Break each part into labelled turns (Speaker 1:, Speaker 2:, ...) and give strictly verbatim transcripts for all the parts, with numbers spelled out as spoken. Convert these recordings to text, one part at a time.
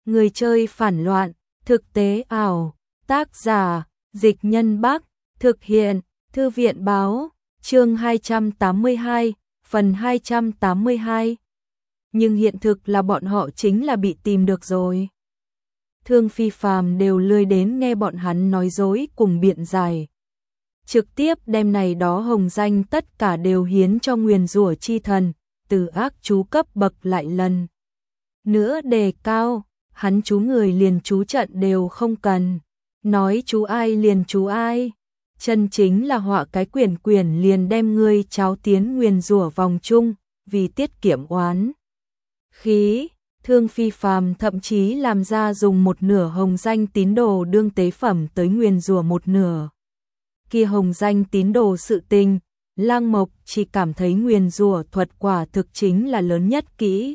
Speaker 1: Người chơi phản loạn, thực tế ảo, tác giả, Dịch Nhân Bắc, thực hiện, Thư viện Báo, chương hai trăm tám mươi hai, phần hai trăm tám mươi hai. Nhưng hiện thực là bọn họ chính là bị tìm được rồi. Thương Phi Phàm đều lười đến nghe bọn hắn nói dối cùng biện giải. Trực tiếp đem này đó hồng danh tất cả đều hiến cho nguyền rủa chi thần, từ ác chú cấp bậc lại lần nữa đề cao, hắn chú người liền chú trận đều không cần, nói chú ai liền chú ai, chân chính là họa cái quyển quyển liền đem ngươi cháo tiến nguyền rủa vòng chung, vì tiết kiệm oán khí. Thương Phi Phàm thậm chí làm ra dùng một nửa hồng danh tín đồ đương tế phẩm tới nguyền rủa một nửa. Kia hồng danh tín đồ sự tình, Lang Mộc chỉ cảm thấy nguyền rủa thuật quả thực chính là lớn nhất kỹ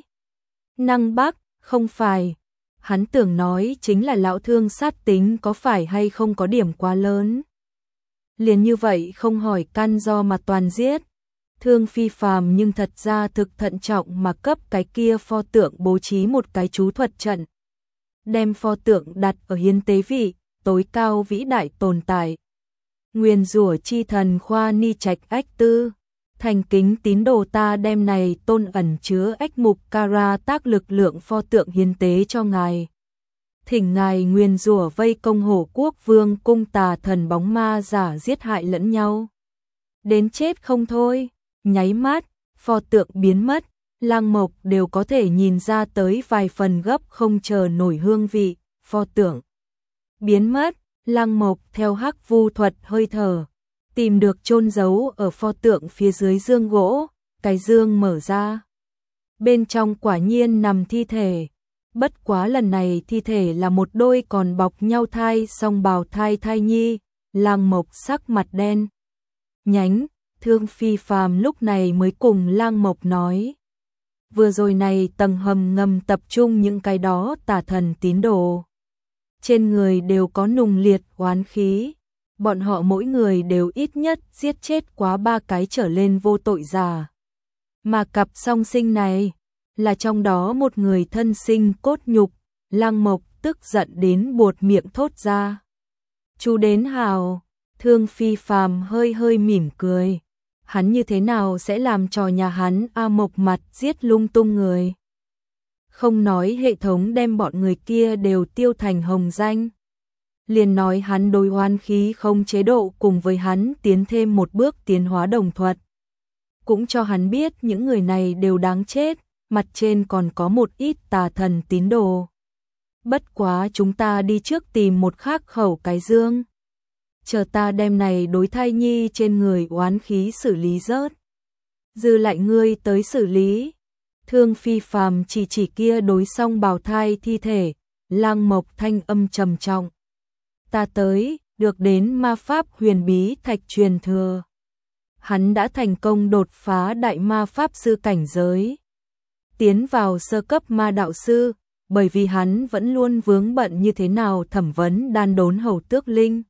Speaker 1: năng Bắc, không phải. Hắn tưởng nói chính là lão thương sát tính có phải hay không có điểm quá lớn. Liền như vậy không hỏi căn do mà toàn giết. Thương Phi Phàm nhưng thật ra thực thận trọng mà cấp cái kia pho tượng bố trí một cái chú thuật trận. Đem pho tượng đặt ở hiến tế vị, tối cao vĩ đại tồn tại. Nguyền rủa chi thần Khoa Ni Trạch Ách Tư, thành kính tín đồ ta đem này tôn ẩn chứa ách mục Kara tác lực lượng pho tượng hiến tế cho ngài. Thỉnh ngài nguyền rủa vây công Hổ Quốc Vương cung tà thần bóng ma giả giết hại lẫn nhau. Đến chết không thôi, nháy mắt, pho tượng biến mất, Lang Mộc đều có thể nhìn ra tới vài phần gấp không chờ nổi hương vị, pho tượng biến mất. Lang Mộc theo hắc vu thuật hơi thở, tìm được chôn giấu ở pho tượng phía dưới dương gỗ, cái dương mở ra. Bên trong quả nhiên nằm thi thể, bất quá lần này thi thể là một đôi còn bọc nhau thai song bào thai thai nhi. Lang Mộc sắc mặt đen nhánh, Thương Phi Phàm lúc này mới cùng Lang Mộc nói. Vừa rồi này tầng hầm ngầm tập trung những cái đó tà thần tín đồ. Trên người đều có nùng liệt oán khí, bọn họ mỗi người đều ít nhất giết chết quá ba cái trở lên vô tội giả. Mà cặp song sinh này, là trong đó một người thân sinh cốt nhục, Lang Mộc tức giận đến buột miệng thốt ra. Chú đến hào, Thương Phi Phàm hơi hơi mỉm cười. Hắn như thế nào sẽ làm trò nhà hắn A Mộc mặt giết lung tung người. Không nói hệ thống đem bọn người kia đều tiêu thành hồng danh. Liền nói hắn đối oán khí không chế độ cùng với hắn tiến thêm một bước tiến hóa đồng thuật. Cũng cho hắn biết những người này đều đáng chết, mặt trên còn có một ít tà thần tín đồ. Bất quá chúng ta đi trước tìm một khắc khẩu cái dương. Chờ ta đem này đối thai nhi trên người oán khí xử lý rớt. Dư lại ngươi tới xử lý. Thương Phi Phàm chỉ chỉ kia đối song bào thai thi thể, Lang Mộc thanh âm trầm trọng. Ta tới, được đến ma pháp huyền bí thạch truyền thừa. Hắn đã thành công đột phá đại ma pháp sư cảnh giới. Tiến vào sơ cấp ma đạo sư, bởi vì hắn vẫn luôn vướng bận như thế nào thẩm vấn đan đốn hầu tước linh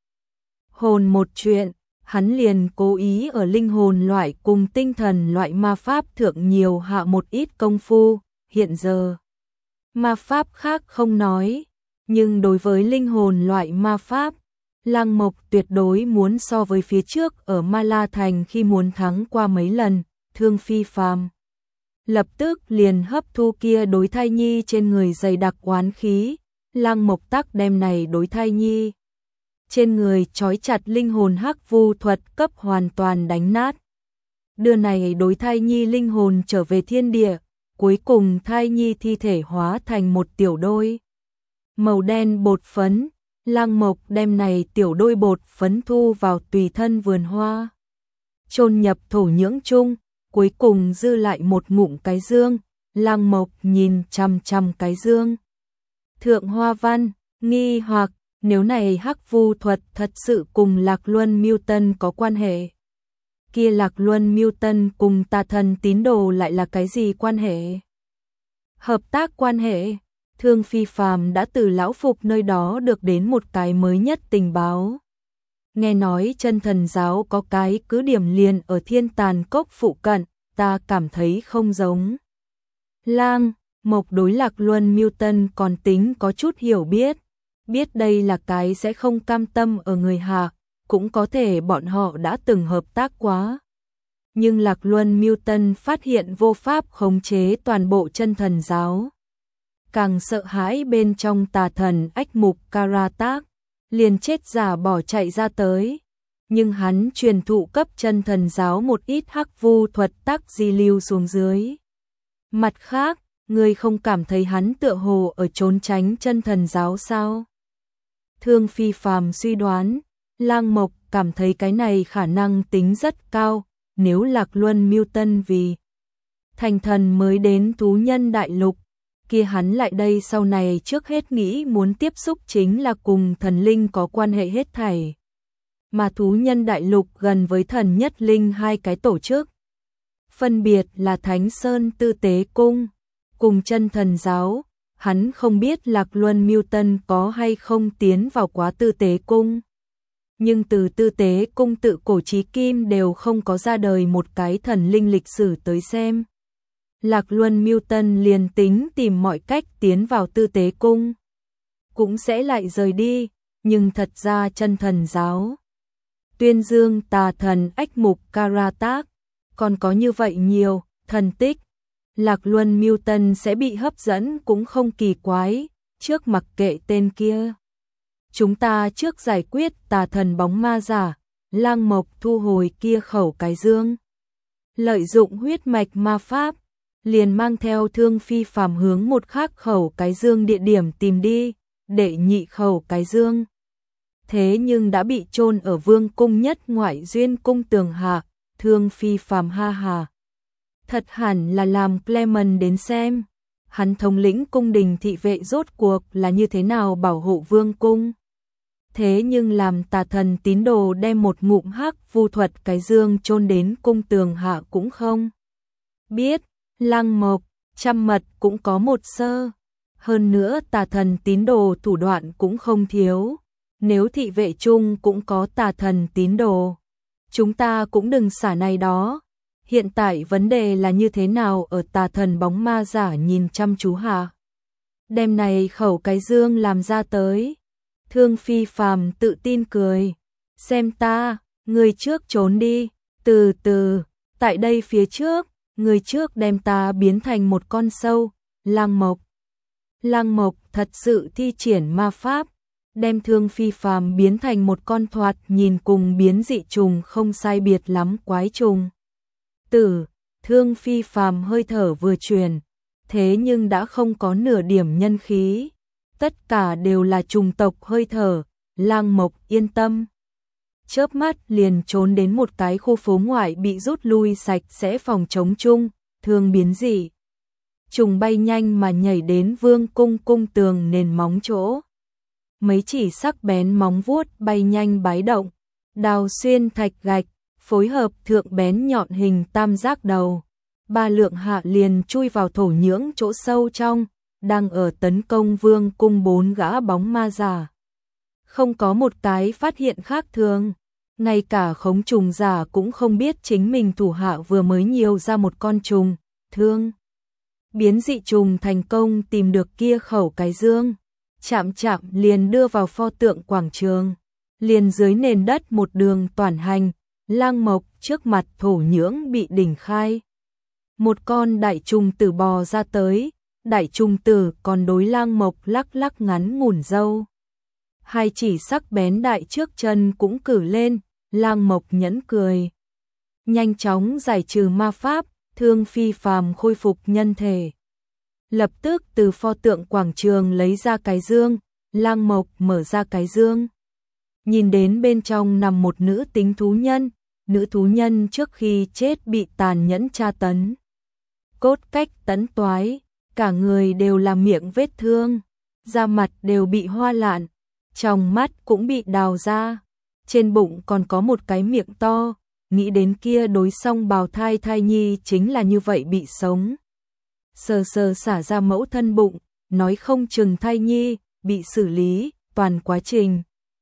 Speaker 1: hồn một chuyện. Hắn liền cố ý ở linh hồn loại cùng tinh thần loại ma pháp thượng nhiều hạ một ít công phu, hiện giờ. Ma pháp khác không nói, nhưng đối với linh hồn loại ma pháp, Lang Mộc tuyệt đối muốn so với phía trước ở Ma La Thành khi muốn thắng qua mấy lần. Thương Phi Phàm lập tức liền hấp thu kia đối thai nhi trên người dày đặc oán khí. Lang Mộc tắc đem này đối thai nhi trên người trói chặt linh hồn hắc vu thuật cấp hoàn toàn đánh nát. Đưa này đối thai nhi linh hồn trở về thiên địa, cuối cùng thai nhi thi thể hóa thành một tiểu đôi màu đen bột phấn. Lang Mộc đem này tiểu đôi bột phấn thu vào tùy thân vườn hoa, chôn nhập thổ nhưỡng chung, cuối cùng dư lại một ngụm cái dương. Lang Mộc nhìn chằm chằm cái dương thượng hoa văn, nghi hoặc nếu này hắc vu thuật thật sự cùng Lạc Luân Miêu Tân có quan hệ. Kia Lạc Luân Miêu Tân cùng tà thần tín đồ lại là cái gì quan hệ? Hợp tác quan hệ. Thương Phi Phàm đã từ lão phục nơi đó được đến một cái mới nhất tình báo. Nghe nói chân thần giáo có cái cứ điểm liền ở Thiên Tàn Cốc phụ cận, ta cảm thấy không giống. Lang, Mộc đối Lạc Luân Mưu Tân còn tính có chút hiểu biết, biết đây là cái sẽ không cam tâm ở người hạ, cũng có thể bọn họ đã từng hợp tác quá. Nhưng Lạc Luân Mưu Tân phát hiện vô pháp khống chế toàn bộ chân thần giáo. Càng sợ hãi bên trong tà thần ách mục Karatak, liền chết giả bỏ chạy ra tới. Nhưng hắn truyền thụ cấp chân thần giáo một ít hắc vu thuật tắc di lưu xuống dưới. Mặt khác, người không cảm thấy hắn tựa hồ ở trốn tránh chân thần giáo sao? Thương Phi Phàm suy đoán, Lang Mộc cảm thấy cái này khả năng tính rất cao, nếu Lạc Luân Mưu Tân vì thành thần mới đến thú nhân đại lục, kia hắn lại đây sau này trước hết nghĩ muốn tiếp xúc chính là cùng thần linh có quan hệ hết thảy. Mà thú nhân đại lục gần với thần nhất linh hai cái tổ chức. Phân biệt là Thánh Sơn Tư Tế Cung, cùng chân thần giáo, hắn không biết Lạc Luân Mưu Tân có hay không tiến vào quá Tư Tế Cung. Nhưng từ Tư Tế Cung tự cổ chí kim đều không có ra đời một cái thần linh lịch sử tới xem. Lạc Luân Mưu Tân liền tính tìm mọi cách tiến vào Tư Tế Cung, cũng sẽ lại rời đi, nhưng thật ra chân thần giáo. Tuyên dương tà thần ách mục Karatak, còn có như vậy nhiều thần tích, Lạc Luân Mưu Tân sẽ bị hấp dẫn cũng không kỳ quái, trước mặc kệ tên kia. Chúng ta trước giải quyết tà thần bóng ma giả, Lang Mộc thu hồi kia khẩu cái dương. Lợi dụng huyết mạch ma pháp, liền mang theo Thương Phi Phàm hướng một khác khẩu cái dương địa điểm tìm đi, đệ nhị khẩu cái dương. Thế nhưng đã bị chôn ở vương cung nhất ngoại duyên cung tường hạ, Thương Phi Phàm ha hà. Thật hẳn là làm Clement đến xem, hắn thống lĩnh cung đình thị vệ rốt cuộc là như thế nào bảo hộ vương cung. Thế nhưng làm tà thần tín đồ đem một ngụm hắc vu thuật cái dương chôn đến cung tường hạ cũng không biết. Lang Mộc, trăm mật cũng có một sơ. Hơn nữa tà thần tín đồ thủ đoạn cũng không thiếu. Nếu thị vệ chung cũng có tà thần tín đồ, chúng ta cũng đừng xả này đó. Hiện tại vấn đề là như thế nào ở tà thần bóng ma giả nhìn chăm chú hạ. Đem này khẩu cái dương làm ra tới. Thương Phi Phàm tự tin cười. Xem ta, người trước trốn đi. Từ từ, tại đây phía trước, người trước đem ta biến thành một con sâu. Lang Mộc. Lang Mộc thật sự thi triển ma pháp, đem Thương Phi Phàm biến thành một con thoạt nhìn cùng biến dị trùng không sai biệt lắm quái trùng. Tử, Thương Phi Phàm hơi thở vừa truyền, thế nhưng đã không có nửa điểm nhân khí. Tất cả đều là trùng tộc hơi thở, Lang Mộc yên tâm. Chớp mắt liền trốn đến một cái khu phố ngoại bị rút lui sạch sẽ phòng chống chung, thương biến dị. Trùng bay nhanh mà nhảy đến vương cung cung tường nền móng chỗ. Mấy chỉ sắc bén móng vuốt bay nhanh bái động, đào xuyên thạch gạch, phối hợp thượng bén nhọn hình tam giác đầu. Ba lượng hạ liền chui vào thổ nhưỡng chỗ sâu trong, đang ở tấn công vương cung bốn gã bóng ma giả. Không có một cái phát hiện khác thường, ngay cả khống trùng giả cũng không biết chính mình thủ hạ vừa mới nhiều ra một con trùng, thương. Biến dị trùng thành công tìm được kia khẩu cái dương, chạm chạm liền đưa vào pho tượng quảng trường, liền dưới nền đất một đường toàn hành, Lang Mộc trước mặt thổ nhưỡng bị đỉnh khai. Một con đại trùng tử bò ra tới, đại trùng tử còn đối Lang Mộc lắc lắc ngắn ngủn râu. Hai chỉ sắc bén đại trước chân cũng cử lên, Lang Mộc nhẫn cười. Nhanh chóng giải trừ ma pháp, Thương Phi Phàm khôi phục nhân thể. Lập tức từ pho tượng quảng trường lấy ra cái dương, Lang Mộc mở ra cái dương. Nhìn đến bên trong nằm một nữ tính thú nhân, nữ thú nhân trước khi chết bị tàn nhẫn tra tấn. Cốt cách tấn toái, cả người đều là miệng vết thương, da mặt đều bị hoa lạn, trong mắt cũng bị đào ra, trên bụng còn có một cái miệng to, nghĩ đến kia đối song bào thai thai nhi chính là như vậy bị sống. Sờ sờ xả ra mẫu thân bụng, nói không chừng thai nhi, bị xử lý, toàn quá trình.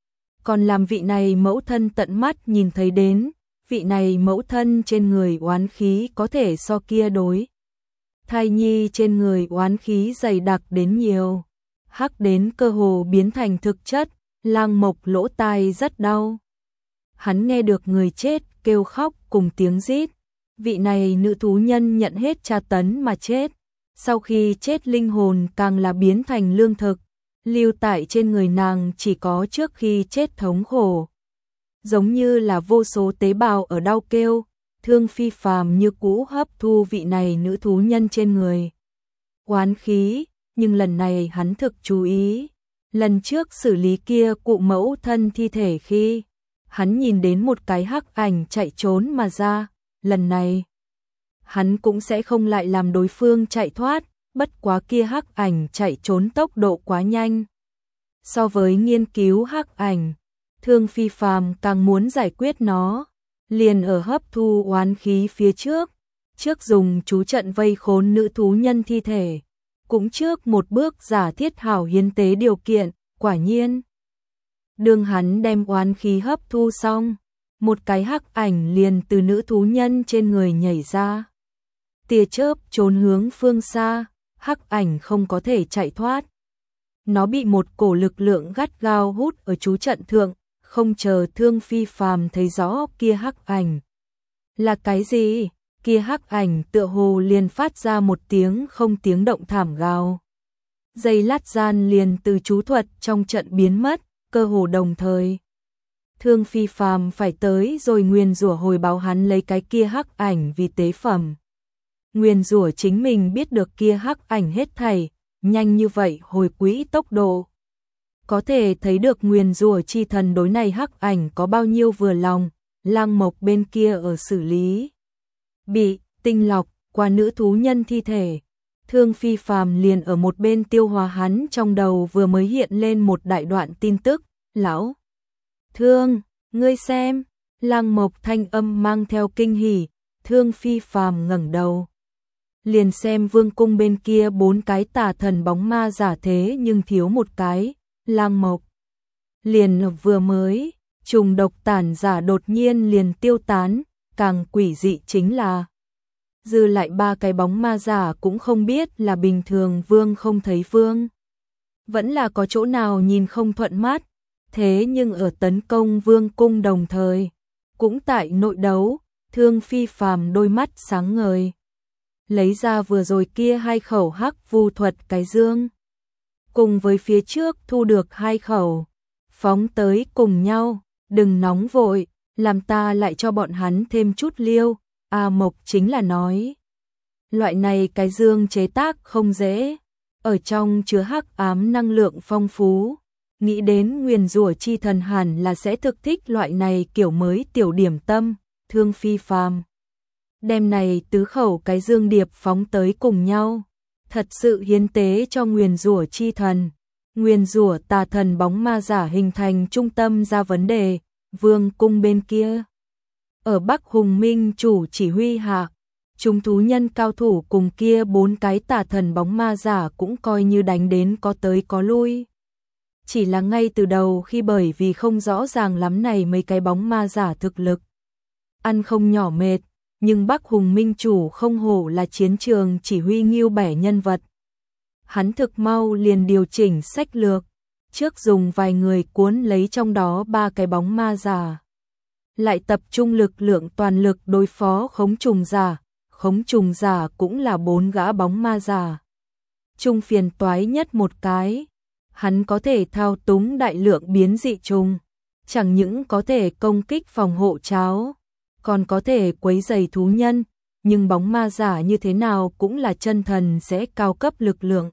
Speaker 1: Còn làm vị này mẫu thân tận mắt nhìn thấy đến, vị này mẫu thân trên người oán khí có thể so kia đối. thai nhi trên người oán khí dày đặc đến nhiều, hắc đến cơ hồ biến thành thực chất, Lăng Mộc lỗ tai rất đau. Hắn nghe được người chết kêu khóc cùng tiếng rít. Vị này nữ thú nhân nhận hết tra tấn mà chết. Sau khi chết linh hồn càng là biến thành lương thực, lưu tại trên người nàng chỉ có trước khi chết thống khổ. Giống như là vô số tế bào ở đau kêu, Thương Phi Phàm như cũ hấp thu vị này nữ thú nhân trên người. Oán khí, nhưng lần này hắn thực chú ý. Lần trước xử lý kia cụ mẫu thân thi thể khi hắn nhìn đến một cái hắc ảnh chạy trốn mà ra, lần này hắn cũng sẽ không lại làm đối phương chạy thoát, bất quá kia hắc ảnh chạy trốn tốc độ quá nhanh. So với nghiên cứu hắc ảnh, Thương Phi Phàm càng muốn giải quyết nó, liền ở hấp thu oán khí phía trước, trước dùng chú trận vây khốn nữ thú nhân thi thể, cũng trước một bước giả thiết hảo hiến tế điều kiện, quả nhiên. Đương hắn đem oán khí hấp thu xong, một cái hắc ảnh liền từ nữ thú nhân trên người nhảy ra. Tia chớp trốn hướng phương xa, hắc ảnh không có thể chạy thoát. Nó bị một cổ lực lượng gắt gao hút ở chú trận thượng, không chờ Thương Phi Phàm thấy rõ kia hắc ảnh. Là cái gì? Kia hắc ảnh tựa hồ liền phát ra một tiếng không tiếng động thảm gào. Giây lát gian liền từ chú thuật trong trận biến mất, cơ hồ đồng thời. Thương Phi Phàm phải tới rồi nguyền rủa hồi báo hắn lấy cái kia hắc ảnh vì tế phẩm. Nguyền rủa chính mình biết được kia hắc ảnh hết thảy, nhanh như vậy hồi quỹ tốc độ. Có thể thấy được nguyền rủa chi thần đối này hắc ảnh có bao nhiêu vừa lòng, Lăng Mộc bên kia ở xử lý. Bị tinh lọc qua nữ thú nhân thi thể, Thương Phi Phàm liền ở một bên tiêu hóa hắn trong đầu vừa mới hiện lên một đại đoạn tin tức, lão. Thương, ngươi xem, Lăng Mộc thanh âm mang theo kinh hỉ, Thương Phi Phàm ngẩng đầu. Liền xem vương cung bên kia bốn cái tà thần bóng ma giả thế nhưng thiếu một cái, Lăng Mộc. Liền vừa mới, trùng độc tản giả đột nhiên liền tiêu tán, càng quỷ dị chính là dư lại ba cái bóng ma giả cũng không biết là bình thường vương không thấy vương. Vẫn là có chỗ nào nhìn không thuận mắt, thế nhưng ở tấn công vương cung đồng thời, cũng tại nội đấu, Thương Phi Phàm đôi mắt sáng ngời. Lấy ra vừa rồi kia hai khẩu hắc vu thuật cái dương. Cùng với phía trước thu được hai khẩu, phóng tới cùng nhau, đừng nóng vội, làm ta lại cho bọn hắn thêm chút liêu, A Mộc chính là nói. Loại này cái dương chế tác không dễ, ở trong chứa hắc ám năng lượng phong phú, nghĩ đến nguyền rủa chi thần hẳn là sẽ thực thích loại này kiểu mới tiểu điểm tâm, Thương Phi Phàm. Đem này tứ khẩu cái dương điệp phóng tới cùng nhau, thật sự hiến tế cho nguyền rủa chi thần. Nguyền rủa tà thần bóng ma giả hình thành trung tâm ra vấn đề, vương cung bên kia. Ở Bắc Hùng Minh chủ chỉ huy hạ, chúng thú nhân cao thủ cùng kia bốn cái tà thần bóng ma giả cũng coi như đánh đến có tới có lui. Chỉ là ngay từ đầu khi bởi vì không rõ ràng lắm này mấy cái bóng ma giả thực lực. Ăn không nhỏ mệt, nhưng Bắc Hùng Minh chủ không hổ là chiến trường chỉ huy nghiêu bẻ nhân vật. Hắn thực mau liền điều chỉnh sách lược, trước dùng vài người cuốn lấy trong đó ba cái bóng ma giả. Lại tập trung lực lượng toàn lực đối phó khống trùng giả, khống trùng giả cũng là bốn gã bóng ma giả. Trung phiền toái nhất một cái, hắn có thể thao túng đại lượng biến dị trùng, chẳng những có thể công kích phòng hộ cháo, còn có thể quấy rầy thú nhân, nhưng bóng ma giả như thế nào cũng là chân thần sẽ cao cấp lực lượng.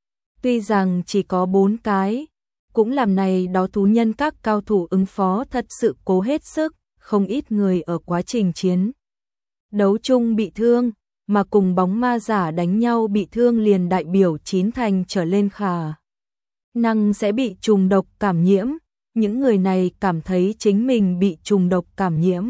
Speaker 1: Tuy rằng chỉ có bốn cái, cũng làm này đó thú nhân các cao thủ ứng phó thật sự cố hết sức, không ít người ở quá trình chiến đấu chung bị thương, mà cùng bóng ma giả đánh nhau bị thương liền đại biểu chín thành trở lên khả năng sẽ bị trùng độc cảm nhiễm, những người này cảm thấy chính mình bị trùng độc cảm nhiễm.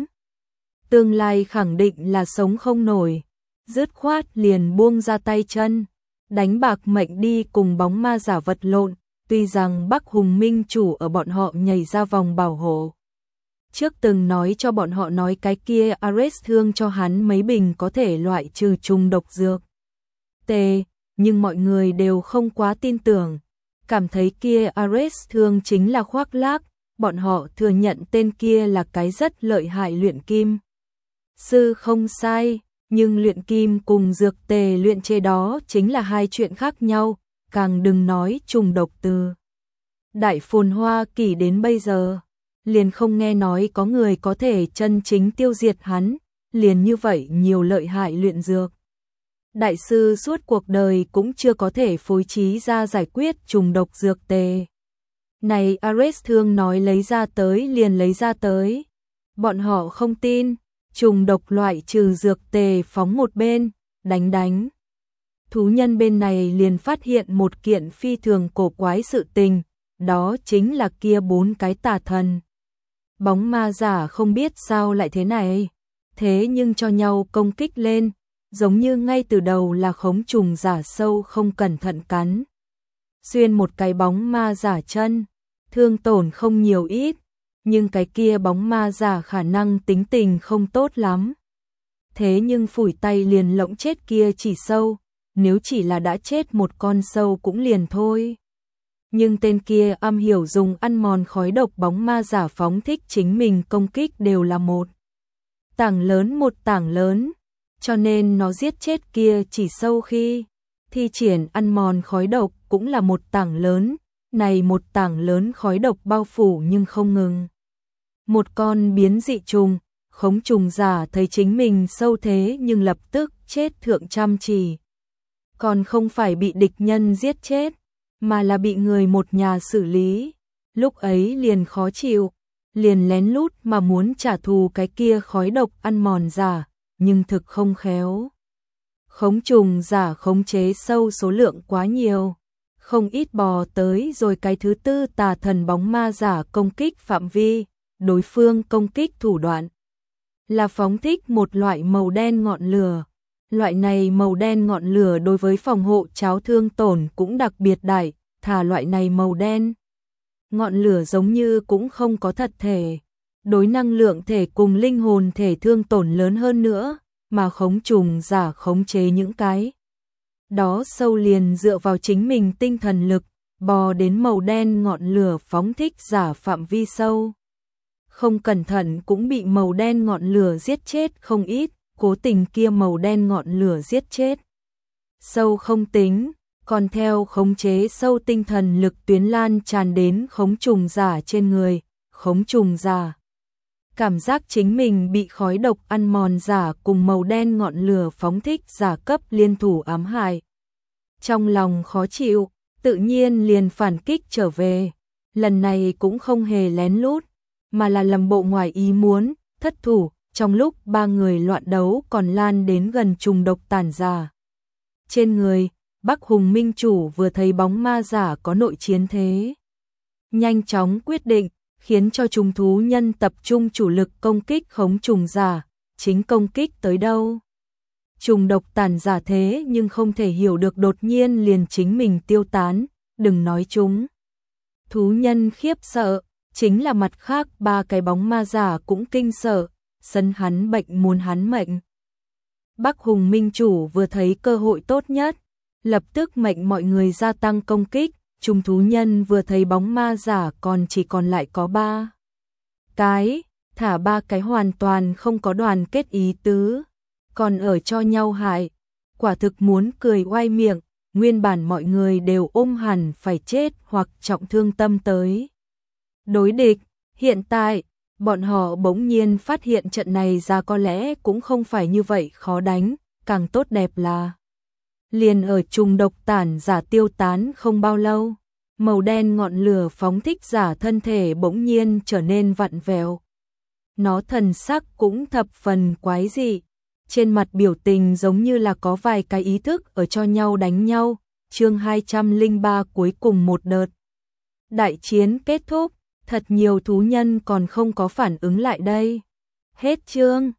Speaker 1: Tương lai khẳng định là sống không nổi, dứt khoát liền buông ra tay chân, đánh bạc mệnh đi cùng bóng ma giả vật lộn, tuy rằng Bắc Hùng Minh chủ ở bọn họ nhảy ra vòng bảo hộ. Trước từng nói cho bọn họ nói cái kia Ares thương cho hắn mấy bình có thể loại trừ trùng độc dược. tề, nhưng mọi người đều không quá tin tưởng, cảm thấy kia Ares Thương chính là khoác lác, bọn họ thừa nhận tên kia là cái rất lợi hại luyện kim sư không sai, nhưng luyện kim cùng dược tề luyện chế đó chính là hai chuyện khác nhau, càng đừng nói trùng độc từ Đại Phồn Hoa Kỷ đến bây giờ, liền không nghe nói có người có thể chân chính tiêu diệt hắn, liền như vậy nhiều lợi hại luyện dược. Đại sư suốt cuộc đời cũng chưa có thể phối trí ra giải quyết trùng độc dược tề. Này Ares Thương nói lấy ra tới liền lấy ra tới. Bọn họ không tin, trùng độc loại trừ dược tề phóng một bên, đánh đánh. Thú nhân bên này liền phát hiện một kiện phi thường cổ quái sự tình, đó chính là kia bốn cái tà thần. Bóng ma giả không biết sao lại thế này, thế nhưng cho nhau công kích lên, giống như ngay từ đầu là khống trùng giả sâu không cẩn thận cắn. Xuyên một cái bóng ma giả chân, thương tổn không nhiều ít, nhưng cái kia bóng ma giả khả năng tính tình không tốt lắm. Thế nhưng phủi tay liền lộng chết kia chỉ sâu, nếu chỉ là đã chết một con sâu cũng liền thôi. Nhưng tên kia am hiểu dùng ăn mòn khói độc bóng ma giả phóng thích chính mình công kích đều là một tảng lớn một tảng lớn, cho nên nó giết chết kia chỉ sâu khi thi triển ăn mòn khói độc cũng là một tảng lớn, này một tảng lớn khói độc bao phủ nhưng không ngừng. Một con biến dị trùng, khống trùng giả thấy chính mình sâu thế nhưng lập tức chết thượng trăm chỉ. Còn không phải bị địch nhân giết chết, mà là bị người một nhà xử lý. Lúc ấy liền khó chịu, liền lén lút mà muốn trả thù cái kia khói độc ăn mòn giả, nhưng thực không khéo. Khống trùng giả khống chế sâu số lượng quá nhiều, không ít bò tới rồi cái thứ tư tà thần bóng ma giả công kích phạm vi, đối phương công kích thủ đoạn là phóng thích một loại màu đen ngọn lửa. Loại này màu đen ngọn lửa đối với phòng hộ cháo thương tổn cũng đặc biệt đại, thà loại này màu đen. Ngọn lửa giống như cũng không có thật thể, đối năng lượng thể cùng linh hồn thể thương tổn lớn hơn nữa, mà khống trùng giả khống chế những cái. Đó sâu liền dựa vào chính mình tinh thần lực, bò đến màu đen ngọn lửa phóng thích giả phạm vi sâu. Không cẩn thận cũng bị màu đen ngọn lửa giết chết không ít, cố tình kia màu đen ngọn lửa giết chết. Sâu không tính, còn theo khống chế sâu tinh thần lực tuyến lan tràn đến khống trùng giả trên người, khống trùng giả. Cảm giác chính mình bị khói độc ăn mòn giả cùng màu đen ngọn lửa phóng thích giả cấp liên thủ ám hại. Trong lòng khó chịu, tự nhiên liền phản kích trở về. Lần này cũng không hề lén lút, mà là làm bộ ngoài ý muốn, thất thủ. Trong lúc ba người loạn đấu còn lan đến gần trùng độc tàn giả. Trên người, Bắc Hùng Minh Chủ vừa thấy bóng ma giả có nội chiến thế. Nhanh chóng quyết định, khiến cho trùng thú nhân tập trung chủ lực công kích khống trùng giả, chính công kích tới đâu. Trùng độc tàn giả thế nhưng không thể hiểu được đột nhiên liền chính mình tiêu tán, đừng nói chúng. Thú nhân khiếp sợ, chính là mặt khác ba cái bóng ma giả cũng kinh sợ. Sân hắn bệnh muốn hắn mệnh. Bắc Hùng Minh Chủ vừa thấy cơ hội tốt nhất, lập tức mệnh mọi người gia tăng công kích. Trùng thú nhân vừa thấy bóng ma giả còn chỉ còn lại có ba cái, thả ba cái hoàn toàn không có đoàn kết ý tứ, còn ở cho nhau hại, quả thực muốn cười oai miệng. Nguyên bản mọi người đều ôm hẳn phải chết hoặc trọng thương tâm tới đối địch, hiện tại bọn họ bỗng nhiên phát hiện trận này ra có lẽ cũng không phải như vậy khó đánh, càng tốt đẹp là liền ở trùng độc tản giả tiêu tán không bao lâu, màu đen ngọn lửa phóng thích giả thân thể bỗng nhiên trở nên vặn vẹo. Nó thần sắc cũng thập phần quái dị, trên mặt biểu tình giống như là có vài cái ý thức ở cho nhau đánh nhau. Chương hai trăm lẻ ba cuối cùng một đợt. Đại chiến kết thúc. Thật nhiều thú nhân còn không có phản ứng lại đây. Hết chương.